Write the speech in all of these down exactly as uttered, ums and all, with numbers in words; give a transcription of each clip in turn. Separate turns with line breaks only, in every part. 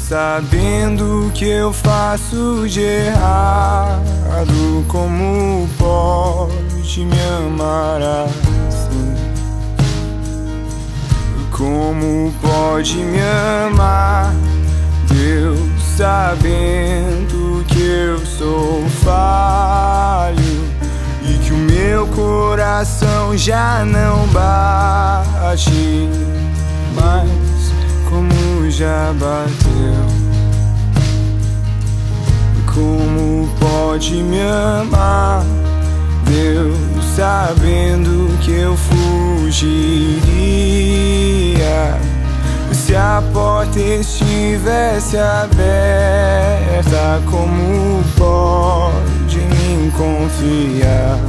sabendo que eu faço de errado. Como pode me amar assim? Como pode me amar, Deus, sabendo que eu sou falho e que o meu coração já não bate mais como já bateu? Como pode me amar, Deus, sabendo que eu fugiria se a porta estivesse aberta? Como pode me confiar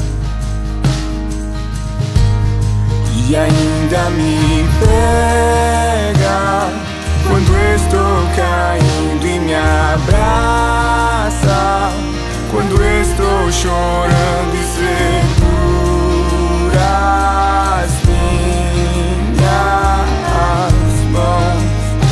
e ainda me pega quando estou caindo e me abraça, quando estou chorando e segura as minhas mãos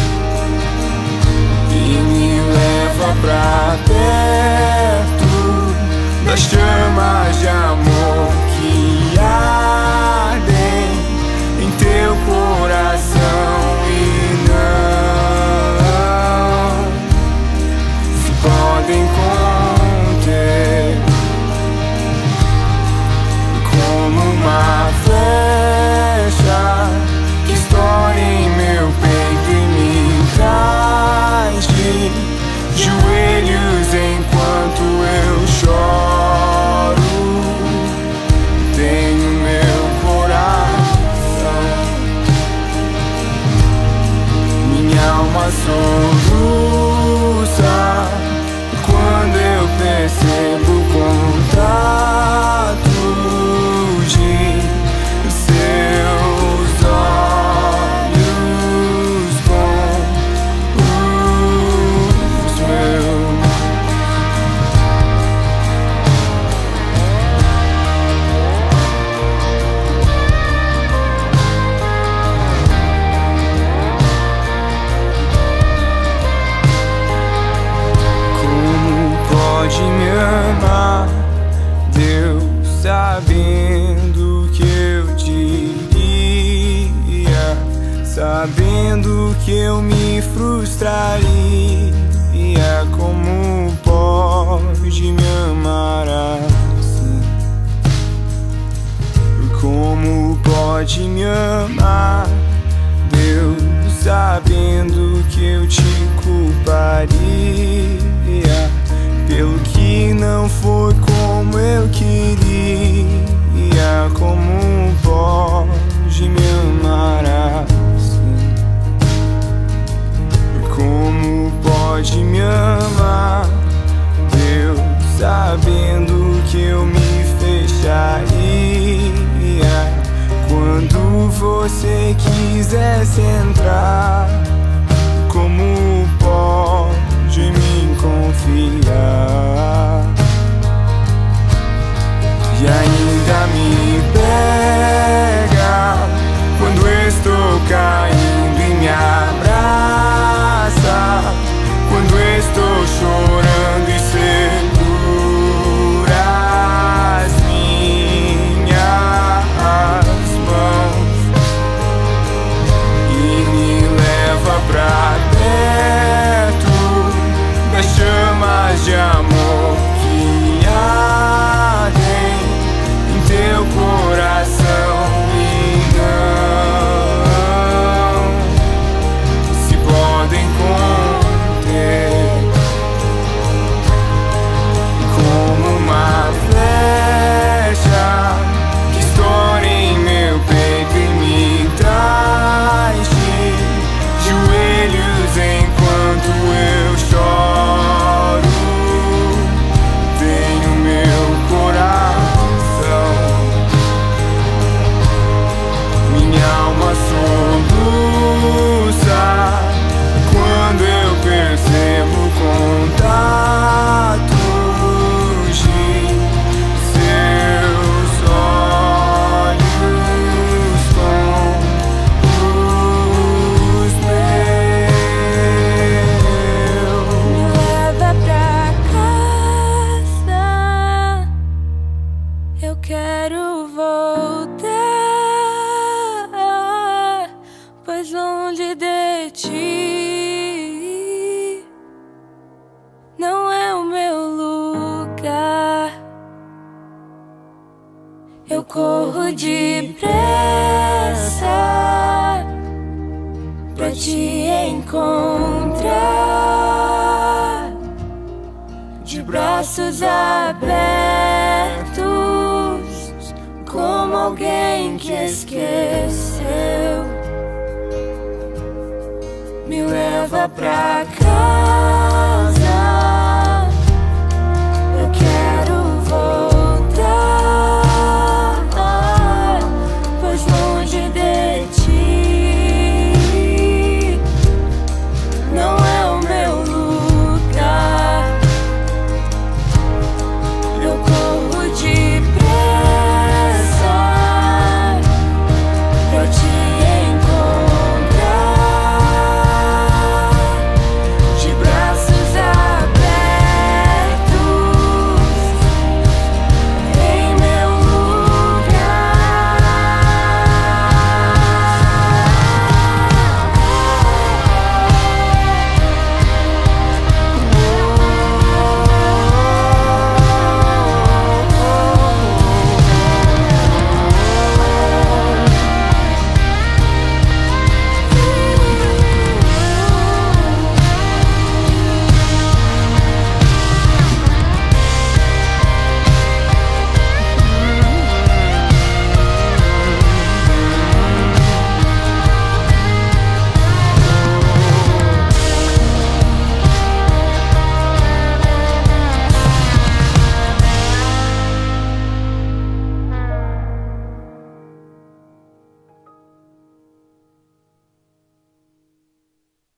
e me leva pra perto das chamas de amor que ardem em teu coração e não se podem conter. Como uma flecha que estoura em meu peito e me traz de joelhos enquanto eu choro. Tenho meu coração, minha alma soluça quando eu percebo o contato de seus olhos com os meus. Como pode me amar, Deus, sabendo que eu diria, sabendo que eu me frustraria? Como pode me amar assim? Como pode me amar, Deus, sabendo que eu te culparia pelo que não foi como eu queria? Como pode me amar assim? Como pode me amar, Deus, sabendo que eu me fecharia quando você quisesse entrar? Como pode me confiar e ainda me pega quando estou caindo e me abraça, quando estou chorando e segura as minhas mãos e me
longe de ti não é o meu lugar. Eu corro depressa pra te encontrar, de braços abertos, como alguém que esqueceu. Me leva pra cá.